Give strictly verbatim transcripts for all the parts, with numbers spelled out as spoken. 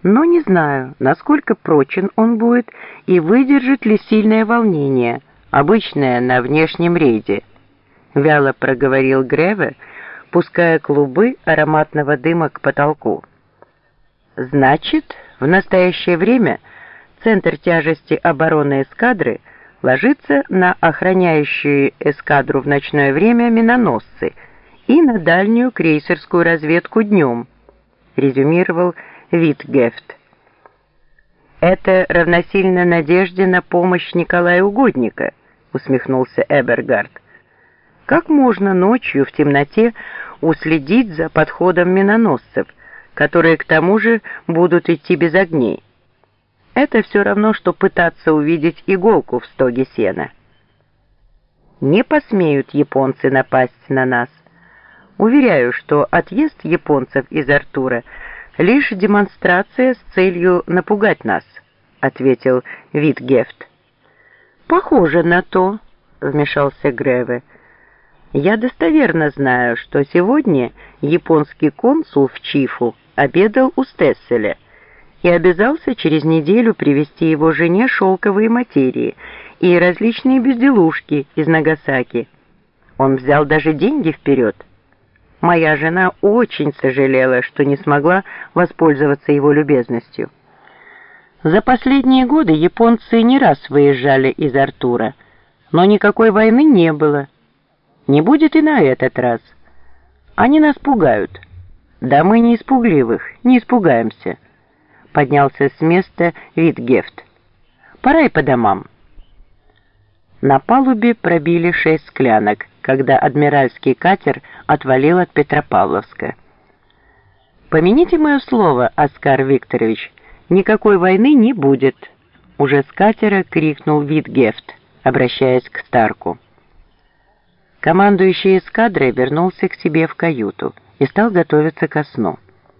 но не знаю, насколько прочен он будет и выдержит ли сильное волнение, обычное на внешнем рейде», — вяло проговорил Греве, пуская клубы ароматного дыма к потолку. «Значит, в настоящее время центр тяжести обороны эскадры ложится на охраняющие эскадру в ночное время миноносцы и на дальнюю крейсерскую разведку днем», — резюмировал Витгефт. «Это равносильно надежде на помощь Николая Угодника», — усмехнулся Эбергард. «Как можно ночью в темноте уследить за подходом миноносцев, которые к тому же будут идти без огней? Это все равно, что пытаться увидеть иголку в стоге сена. Не посмеют японцы напасть на нас. Уверяю, что отъезд японцев из Артура — лишь демонстрация с целью напугать нас», — ответил Витгефт. «Похоже на то», — вмешался Греве. «Я достоверно знаю, что сегодня японский консул в Чифу обедал у Стесселя и обязался через неделю привезти его жене шелковые материи и различные безделушки из Нагасаки. Он взял даже деньги вперед. Моя жена очень сожалела, что не смогла воспользоваться его любезностью. За последние годы японцы не раз выезжали из Артура, но никакой войны не было. Не будет и на этот раз. Они нас пугают. Да мы не испугливых, не испугаемся», — поднялся с места Витгефт. «Пора и по домам». На палубе пробили шесть склянок, когда адмиральский катер отвалил от Петропавловска. «Помяните мое слово, Оскар Викторович, никакой войны не будет», — уже с катера крикнул Витгефт, обращаясь к Старку. Командующий эскадрой вернулся к себе в каюту и стал готовиться ко сну.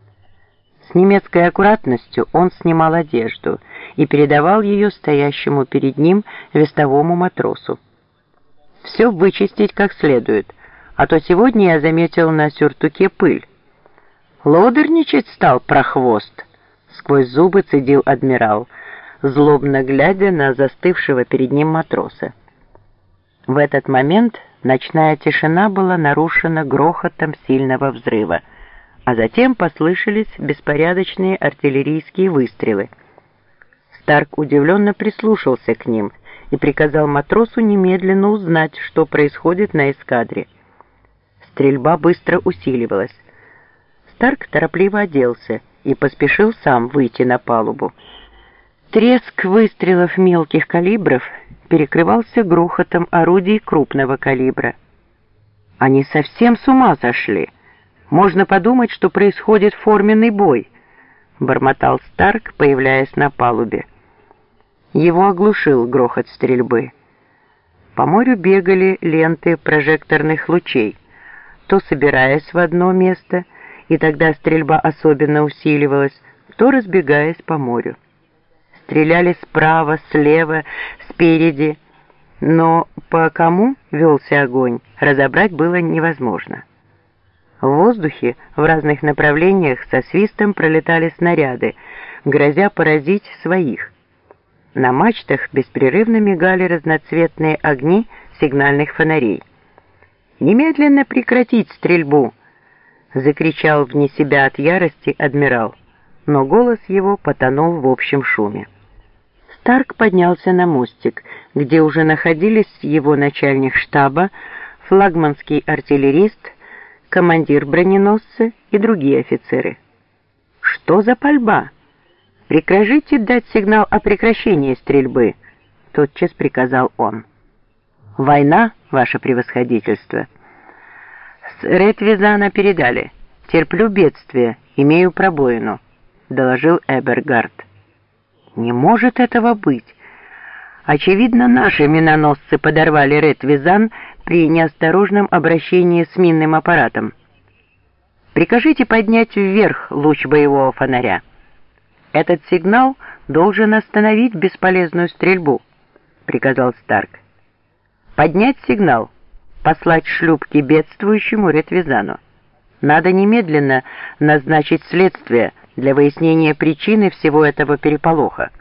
С немецкой аккуратностью он снимал одежду и передавал ее стоящему перед ним вестовому матросу. «Все вычистить как следует, а то сегодня я заметил на сюртуке пыль». «Лодырничать стал, прохвост!» — сквозь зубы цедил адмирал, злобно глядя на застывшего перед ним матроса. В этот момент ночная тишина была нарушена грохотом сильного взрыва, а затем послышались беспорядочные артиллерийские выстрелы. Старк удивленно прислушался к ним и приказал матросу немедленно узнать, что происходит на эскадре. Стрельба быстро усиливалась. Старк торопливо оделся и поспешил сам выйти на палубу. Треск выстрелов мелких калибров перекрывался грохотом орудий крупного калибра. «Они совсем с ума сошли! Можно подумать, что происходит форменный бой», — бормотал Старк, появляясь на палубе. Его оглушил грохот стрельбы. По морю бегали ленты прожекторных лучей, то собираясь в одно место, и тогда стрельба особенно усиливалась, то разбегаясь по морю. Стреляли справа, слева, спереди, но по кому велся огонь, разобрать было невозможно. В воздухе в разных направлениях со свистом пролетали снаряды, грозя поразить своих. На мачтах беспрерывно мигали разноцветные огни сигнальных фонарей. «Немедленно прекратить стрельбу!» — закричал вне себя от ярости адмирал, но голос его потонул в общем шуме. Старк поднялся на мостик, где уже находились его начальник штаба, флагманский артиллерист, командир броненосца и другие офицеры. «Что за пальба? Прикажите дать сигнал о прекращении стрельбы», — тотчас приказал он. «Война, ваше превосходительство». «С Ретвизана передали. Терплю бедствие, имею пробоину», — доложил Эбергард. «Не может этого быть. Очевидно, наши миноносцы подорвали Ретвизан при неосторожном обращении с минным аппаратом. Прикажите поднять вверх луч боевого фонаря. Этот сигнал должен остановить бесполезную стрельбу», — приказал Старк. «Поднять сигнал, послать шлюпки бедствующему Ретвизану. Надо немедленно назначить следствие для выяснения причины всего этого переполоха.